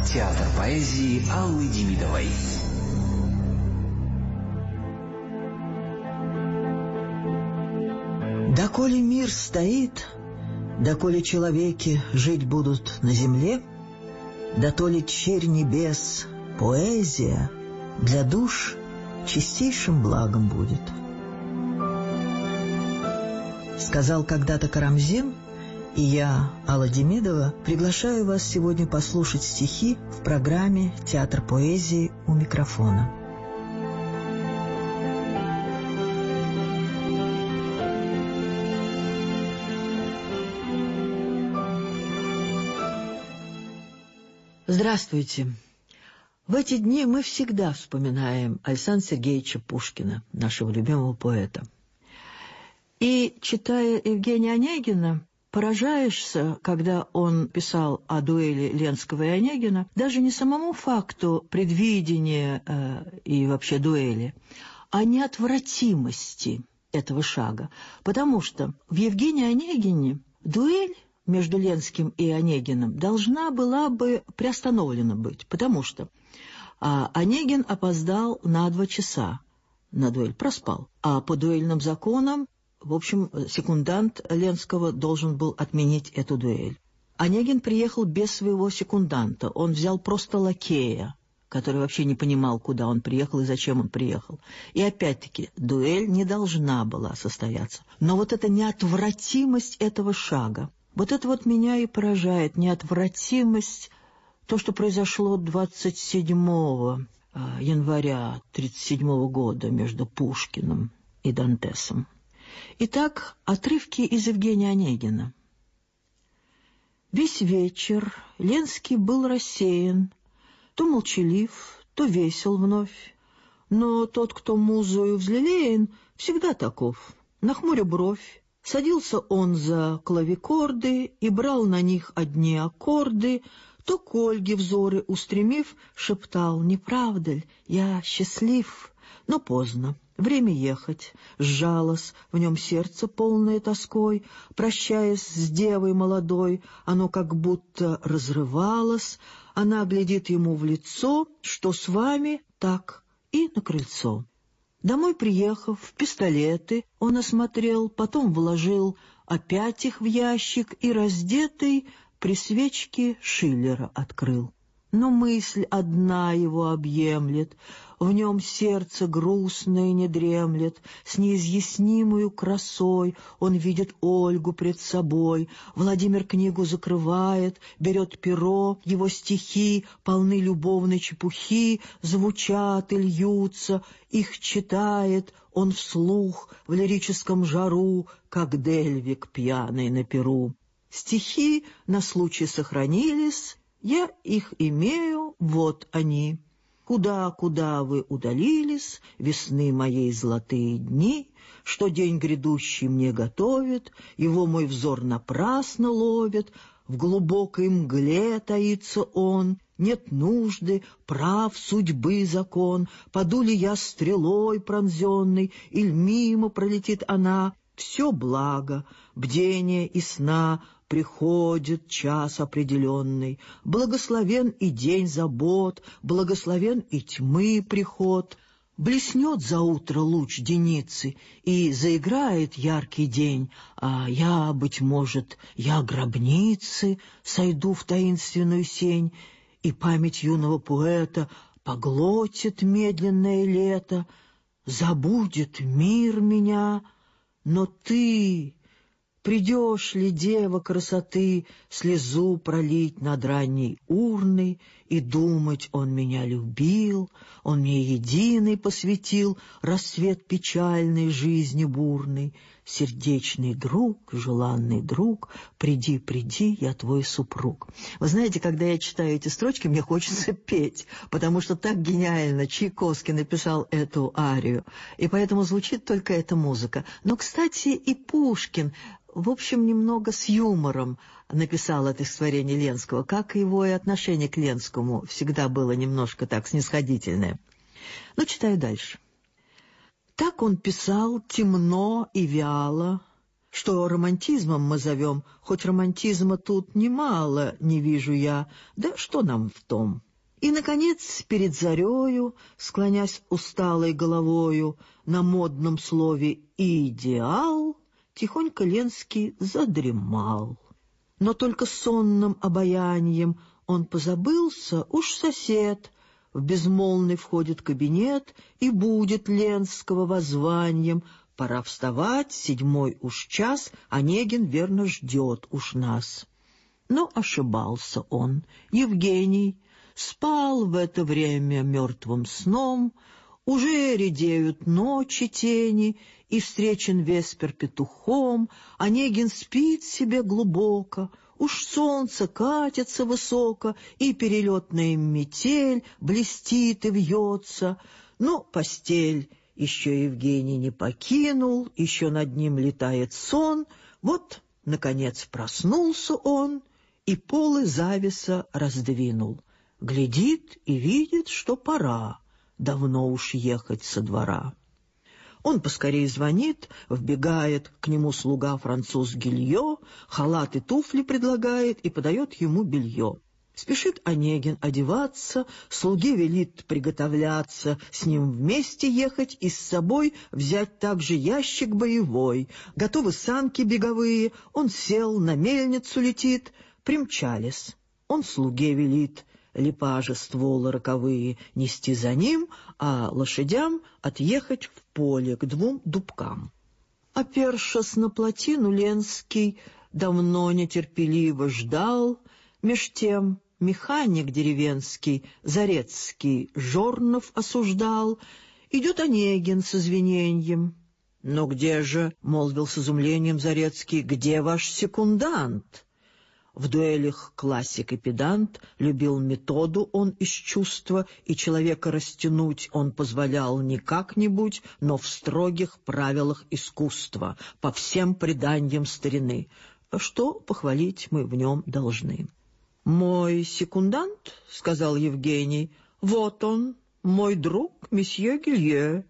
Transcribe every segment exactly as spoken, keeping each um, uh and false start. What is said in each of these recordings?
Театр поэзии Аллы Демидовой. Доколе мир стоит, доколе человеки жить будут на земле, дотоле черь небес, поэзия для душ чистейшим благом будет. Сказал когда-то Карамзин, и я, Алла Демидова, приглашаю вас сегодня послушать стихи в программе «Театр поэзии» у микрофона. Здравствуйте. В эти дни мы всегда вспоминаем Александра Сергеевича Пушкина, нашего любимого поэта. И, читая Евгения Онегина, поражаешься, когда он писал о дуэли Ленского и Онегина, даже не самому факту предвидения э, и вообще дуэли, а неотвратимости этого шага. Потому что в Евгении Онегине дуэль между Ленским и Онегиным должна была бы приостановлена быть, потому что а, Онегин опоздал на два часа на дуэль, проспал, а по дуэльным законам, в общем, секундант Ленского должен был отменить эту дуэль. Онегин приехал без своего секунданта, он взял просто лакея, который вообще не понимал, куда он приехал и зачем он приехал. И опять-таки, дуэль не должна была состояться. Но вот эта неотвратимость этого шага, вот это вот меня и поражает, неотвратимость, то, что произошло двадцать седьмого января тридцать седьмого года между Пушкиным и Дантесом. Итак, отрывки из Евгения Онегина. Весь вечер Ленский был рассеян, то молчалив, то весел вновь. Но тот, кто музою взлелеян, всегда таков. Нахмуря бровь, садился он за клавикорды и брал на них одни аккорды, то к Ольге взоры устремив, шептал: «Не правда ль, я счастлив?» Но поздно. Время ехать, сжалось в нем сердце, полное тоской, прощаясь с девой молодой, оно как будто разрывалось, она глядит ему в лицо, что с вами так, и на крыльцо. Домой приехав, пистолеты он осмотрел, потом вложил опять их в ящик и, раздетый, при свечке Шиллера открыл. Но мысль одна его объемлет, в нем сердце грустное не дремлет, с неизъяснимою красой он видит Ольгу пред собой. Владимир книгу закрывает, берет перо, его стихи полны любовной чепухи, звучат и льются, их читает он вслух в лирическом жару, как Дельвик пьяный на перу. Стихи на случай сохранились, я их имею, вот они. Куда, куда вы удалились, весны моей золотые дни, что день грядущий мне готовит, его мой взор напрасно ловит, в глубокой мгле таится он, нет нужды, прав судьбы закон, паду ли я стрелой пронзенной, иль мимо пролетит она, все благо, бдение и сна, приходит час определенный, благословен и день забот, благословен и тьмы приход. Блеснет заутро луч деницы, и заиграет яркий день, а я, быть может, я гробницы сойду в таинственную сень, и память юного поэта поглотит медленное лето, забудет мир меня, но ты... Придешь ли, дева красоты, слезу пролить над ранней урной, и думать, он меня любил, он мне единый посвятил рассвет печальной жизни бурной. Сердечный друг, желанный друг, приди, приди, я твой супруг. Вы знаете, когда я читаю эти строчки, мне хочется петь, потому что так гениально Чайковский написал эту арию, и поэтому звучит только эта музыка. Но, кстати, и Пушкин, в общем, немного с юмором написал это стихотворение Ленского, как его и отношение к Ленскому всегда было немножко так снисходительное. Но читаю дальше. Так он писал темно и вяло, что романтизмом мы зовем, хоть романтизма тут немало, не вижу я, да что нам в том. И, наконец, перед зарею, склонясь усталой головою на модном слове «идеал», тихонько Ленский задремал. Но только сонным обаянием он позабылся, уж сосед в безмолвный входит кабинет и будет Ленского воззванием: пора вставать, седьмой уж час, Онегин верно ждет уж нас. Но ошибался он. Евгений спал в это время мертвым сном, уже редеют ночи тени, и встречен веспер петухом. Онегин спит себе глубоко, уж солнце катится высоко, и перелетная метель блестит и вьется. Но постель еще Евгений не покинул, еще над ним летает сон. Вот, наконец, проснулся он и полы завеса раздвинул. Глядит и видит, что пора давно уж ехать со двора. Он поскорее звонит, вбегает к нему слуга француз Гильо, халат и туфли предлагает и подает ему белье. Спешит Онегин одеваться, слуге велит приготовляться, с ним вместе ехать и с собой взять также ящик боевой. Готовы санки беговые, он сел, на мельницу летит, примчались. Он слуге велит липажи стволы роковые нести за ним, а лошадям отъехать в поле к двум дубкам. Опершись на плотину, Ленский давно нетерпеливо ждал. Меж тем механик деревенский, Зарецкий, Жорнов осуждал. Идет Онегин с извиненьем. «Но где же, — молвил с изумлением Зарецкий, — где ваш секундант?» В дуэлях классик и педант, любил методу он из чувства, и человека растянуть он позволял не как-нибудь, но в строгих правилах искусства, по всем преданиям старины, что похвалить мы в нем должны. «Мой секундант, — сказал Евгений, — вот он, мой друг, месье Гилье.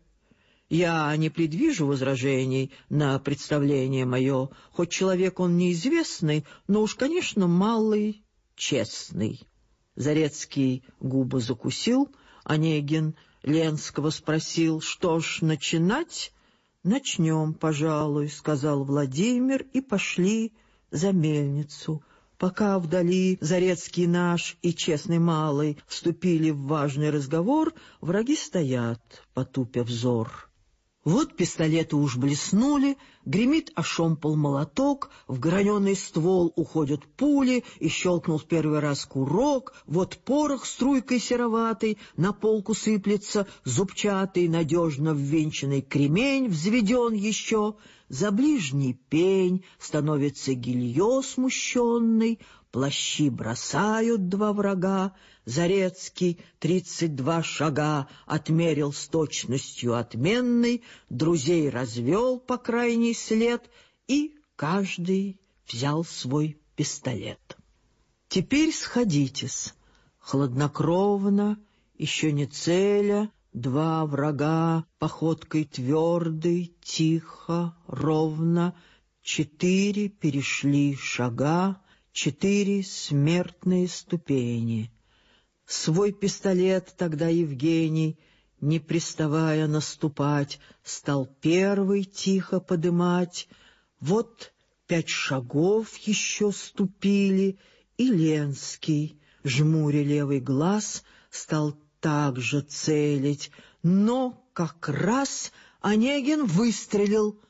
Я не предвижу возражений на представление мое, хоть человек он неизвестный, но уж, конечно, малый, честный». Зарецкий губы закусил, Онегин Ленского спросил: «Что ж, начинать?» «Начнем, пожалуй, — сказал Владимир, — и пошли за мельницу». Пока вдали Зарецкий наш и честный малый вступили в важный разговор, враги стоят, потупя взор. Вот пистолеты уж блеснули, гремит о шомпол молоток, в граненый ствол уходят пули, и щелкнул в первый раз курок. Вот порох струйкой сероватой на полку сыплется, зубчатый, надежно ввинченный кремень взведен еще. За ближний пень становится Гильо смущенный, плащи бросают два врага. Зарецкий тридцать два шага отмерил с точностью отменной, друзей развел по крайний след, и каждый взял свой пистолет. Теперь сходитесь, хладнокровно, еще не целя, два врага походкой твердой, тихо, ровно, четыре перешли шага, четыре смертные ступени. Свой пистолет тогда Евгений, не приставая наступать, стал первый тихо подымать. Вот пять шагов еще ступили, и Ленский, жмуря левый глаз, стал также целить, но как раз Онегин выстрелил.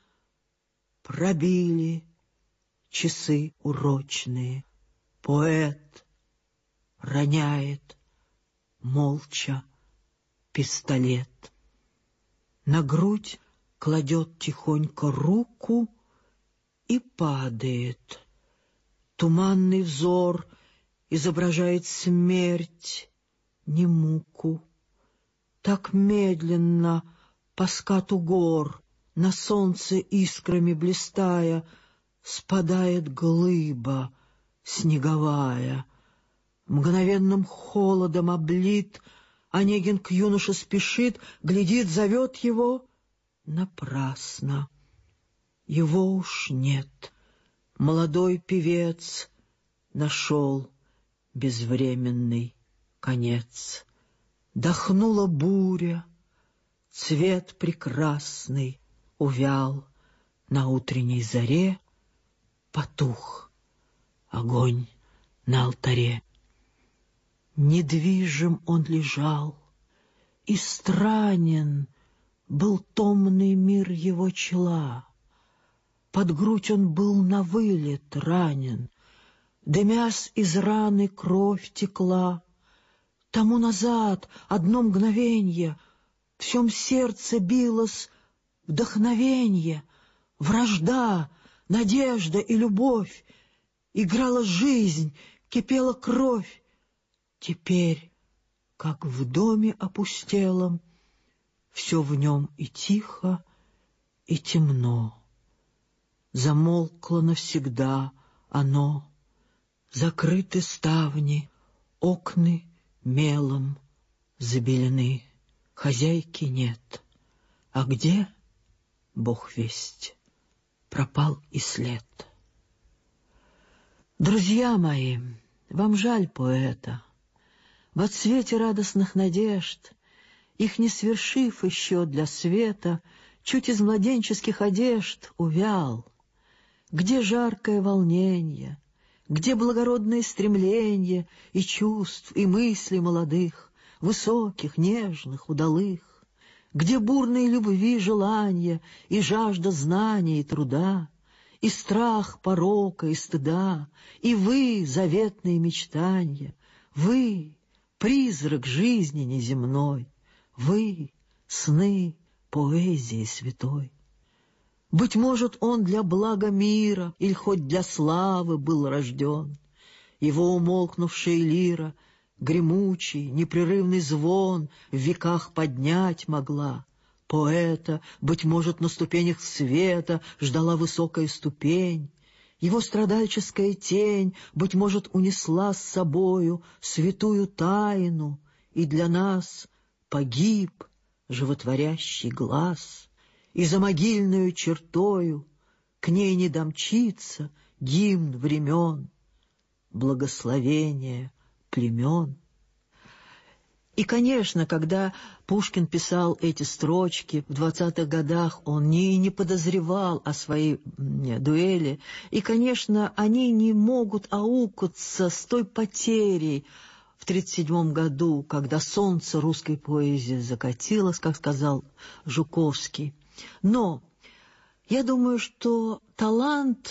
Пробили часы урочные. Поэт роняет молча пистолет. На грудь кладет тихонько руку и падает. Туманный взор изображает смерть, не муку. Так медленно по скату гор, на солнце искрами блистая, спадает глыба снеговая. Мгновенным холодом облит, Онегин к юноше спешит, глядит, зовет его напрасно. Его уж нет. Молодой певец нашел безвременный конец. Дохнула буря, цвет прекрасный увял, на утренней заре потух огонь на алтаре. Недвижим он лежал, и странен был томный мир его чела. Под грудь он был на вылет ранен, дымясь из раны кровь текла. Тому назад одно мгновенье в всем сердце билось вдохновенье, вражда, надежда и любовь. Играла жизнь, кипела кровь. Теперь, как в доме опустелом, все в нем и тихо, и темно. Замолкло навсегда оно, закрыты ставни, окны мелом забелены, хозяйки нет. А где, Бог весть, пропал и след. Друзья мои, вам жаль поэта. В отсвете радостных надежд, их не свершив еще для света, чуть из младенческих одежд увял. Где жаркое волнение, где благородное стремление и чувств, и мыслей молодых, высоких, нежных, удалых? Где бурные любви желания и жажда знания и труда, и страх порока и стыда, и вы, заветные мечтания, вы, призрак жизни неземной, вы, сны поэзии святой? Быть может, он для блага мира или хоть для славы был рожден. Его умолкнувшая лира, гремучий, непрерывный звон в веках поднять могла. Поэта, быть может, на ступенях света ждала высокая ступень. Его страдальческая тень, быть может, унесла с собою святую тайну, и для нас погиб животворящий глаз. И за могильную чертою к ней не домчится гимн времен, благословение племен. И, конечно, когда Пушкин писал эти строчки в двадцатых годах, он не, не подозревал о своей дуэли. И, конечно, они не могут аукаться с той потерей в тридцать седьмом году, когда солнце русской поэзии закатилось, как сказал Жуковский. Но я думаю, что талант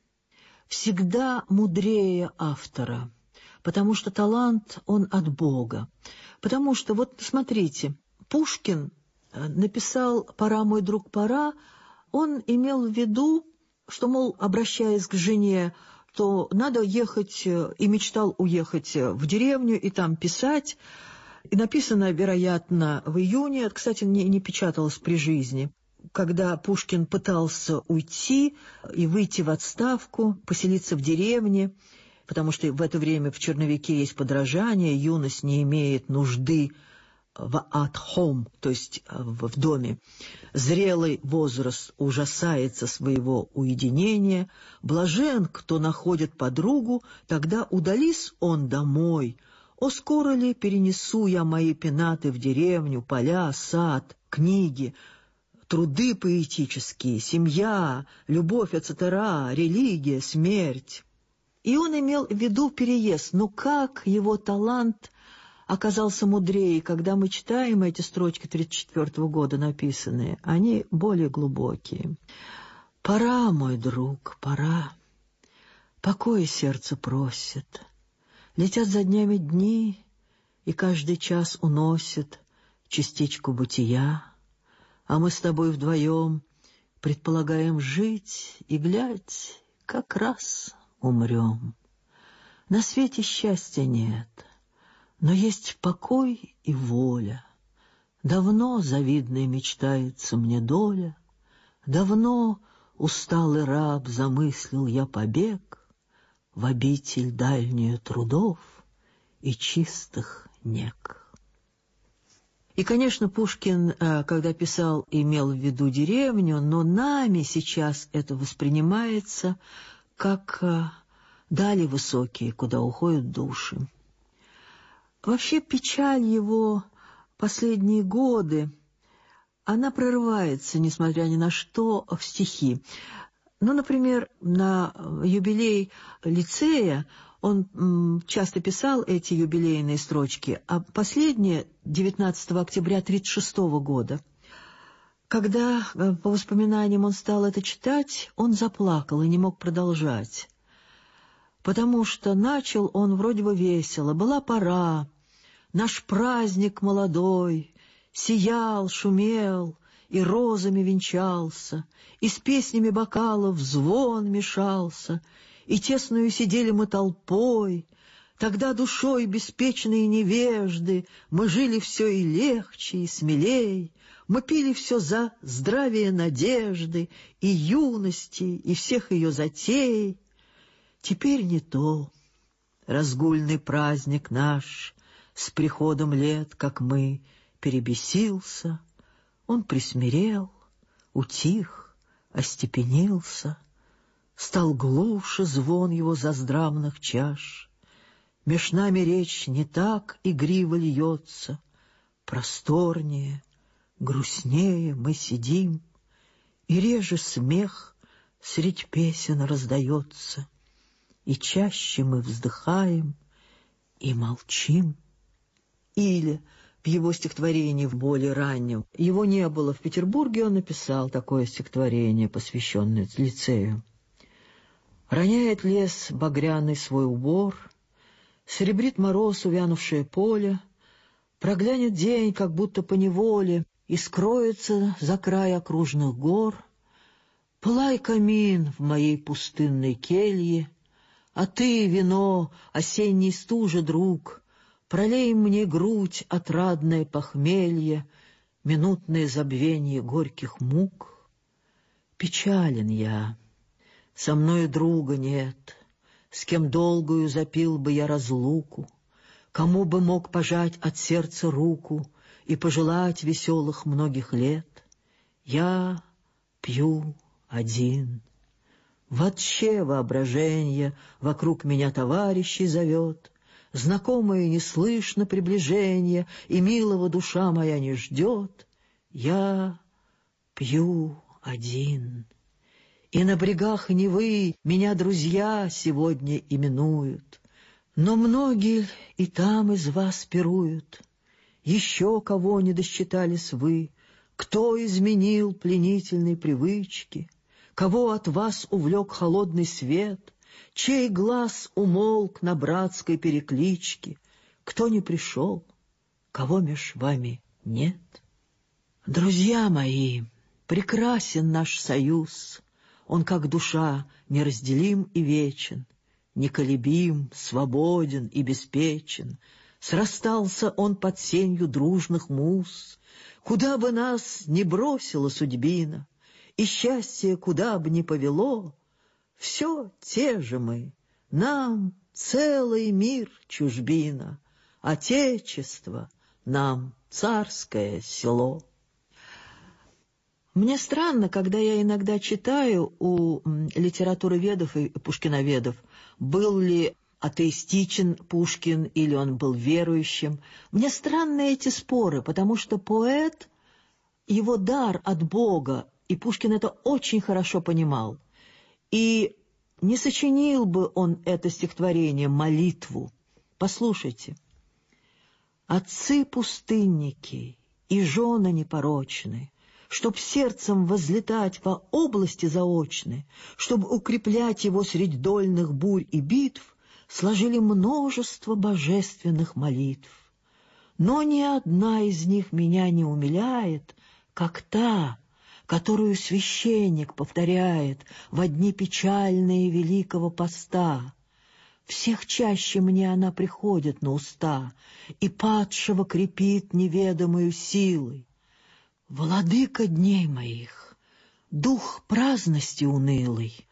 всегда мудрее автора, потому что талант, он от Бога. Потому что, вот смотрите, Пушкин написал «Пора, мой друг, пора», он имел в виду, что, мол, обращаясь к жене, то надо ехать, и мечтал уехать в деревню и там писать. И написано, вероятно, в июне, это, кстати, не, не печаталось при жизни, когда Пушкин пытался уйти и выйти в отставку, поселиться в деревне, потому что в это время в черновике есть подражание, юность не имеет нужды в at home, то есть в, в доме. Зрелый возраст ужасается своего уединения, блажен, кто находит подругу, тогда удались он домой. О, скоро ли перенесу я мои пенаты в деревню, поля, сад, книги, труды поэтические, семья, любовь, et cetera, религия, смерть. И он имел в виду переезд. Но как его талант оказался мудрее, когда мы читаем эти строчки тридцать четвёртого года написанные, они более глубокие. «Пора, мой друг, пора, покоя сердце просит, летят за днями дни, и каждый час уносит частичку бытия, а мы с тобой вдвоем предполагаем жить, и, глядь, как раз умрем. На свете счастья нет, но есть покой и воля. Давно завидной мечтается мне доля, давно усталый раб замыслил я побег в обитель дальнюю трудов и чистых нег». И, конечно, Пушкин, когда писал, имел в виду деревню, но нами сейчас это воспринимается как дали высокие, куда уходят души. Вообще печаль его последние годы, она прорывается, несмотря ни на что, в стихи. Ну, например, на юбилей лицея он м, часто писал эти юбилейные строчки, а последние девятнадцатого октября тысяча девятьсот тридцать шестого года. Когда, по воспоминаниям, он стал это читать, он заплакал и не мог продолжать. Потому что начал он вроде бы весело. Была пора, наш праздник молодой, сиял, шумел и розами венчался, и с песнями бокалов звон мешался, и тесную сидели мы толпой. Тогда душой беспечные невежды мы жили все и легче, и смелей. Мы пили все за здравие надежды и юности, и всех ее затей. Теперь не то. Разгульный праздник наш с приходом лет, как мы, перебесился. Он присмирел, утих, остепенился. Стал глуше звон его заздравных чаш. Меж нами речь не так игриво льется, просторнее, грустнее мы сидим, и реже смех средь песен раздается, и чаще мы вздыхаем и молчим. Или в его стихотворении в более раннем, его не было в Петербурге, он написал такое стихотворение, посвященное лицею. Роняет лес багряный свой убор, серебрит мороз увянувшее поле, проглянет день, как будто поневоле, и скроется за край окружных гор. Пылай, камин, в моей пустынной келье, а ты, вино, осенний стужа, друг, пролей мне грудь отрадное похмелье, минутное забвенье горьких мук. Печален я, со мною друга нет, с кем долгую запил бы я разлуку, кому бы мог пожать от сердца руку и пожелать веселых многих лет. Я пью один. Вообще воображенье вокруг меня товарищей зовет, знакомое не слышно приближения, и милого душа моя не ждет. Я пью один. И на брегах Невы меня друзья сегодня именуют, но многие и там из вас пируют. Еще кого не досчитались вы, кто изменил пленительной привычки, кого от вас увлек холодный свет, чей глаз умолк на братской перекличке, кто не пришел, кого меж вами нет. Друзья мои, прекрасен наш союз, он, как душа, неразделим и вечен, неколебим, свободен и беспечен. Срастался он под сенью дружных муз, куда бы нас ни бросила судьбина, и счастье куда бы ни повело, все те же мы, нам целый мир чужбина, отечество нам царское село. Мне странно, когда я иногда читаю у литературоведов и пушкиноведов, был ли атеистичен Пушкин или он был верующим. Мне странны эти споры, потому что поэт, его дар от Бога, и Пушкин это очень хорошо понимал. И не сочинил бы он это стихотворение, молитву. Послушайте. «Отцы-пустынники и жены непорочны, чтоб сердцем возлетать во области заочны, чтобы укреплять его средь дольных бурь и битв, сложили множество божественных молитв. Но ни одна из них меня не умиляет, как та, которую священник повторяет во дни печальные великого поста. Всех чаще мне она приходит на уста и падшего крепит неведомою силой. Владыка дней моих, дух праздности унылый,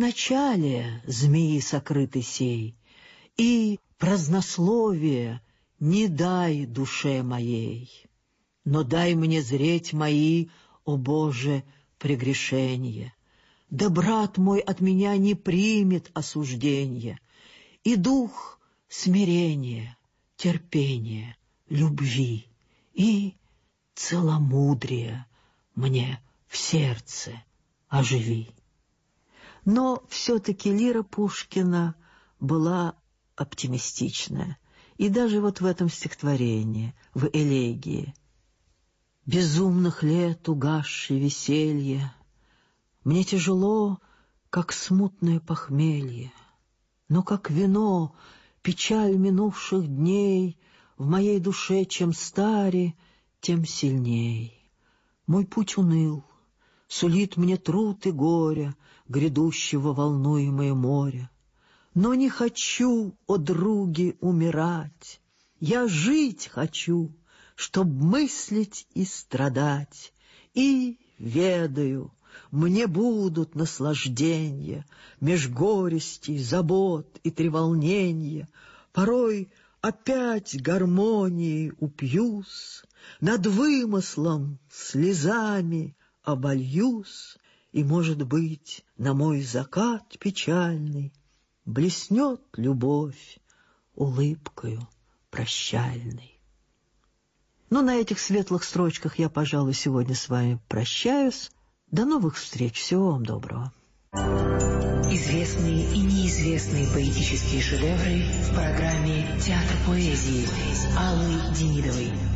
любоначалие змеи сокрытый сей, и празднословие не дай душе моей, но дай мне зреть мои, о Боже, прегрешения. Да брат мой от меня не примет осуждения, и дух смирения, терпения, любви и целомудрия мне в сердце оживи. Но все-таки лира Пушкина была оптимистичная. И даже вот в этом стихотворении, в элегии: «Безумных лет угасшее веселье, мне тяжело, как смутное похмелье, но как вино печаль минувших дней в моей душе чем старе, тем сильней. Мой путь уныл, сулит мне труд и горе грядущего волнуемое море. Но не хочу, о други, умирать, я жить хочу, чтоб мыслить и страдать, и ведаю, мне будут наслажденья меж горестей, забот и треволненья. Порой опять гармонией упьюсь, над вымыслом слезами обольюсь, и, может быть, на мой закат печальный блеснет любовь улыбкою прощальной». Ну, на этих светлых строчках я, пожалуй, сегодня с вами прощаюсь. До новых встреч. Всего вам доброго. Известные и неизвестные поэтические шедевры в программе «Театр поэзии» Аллы Демидовой.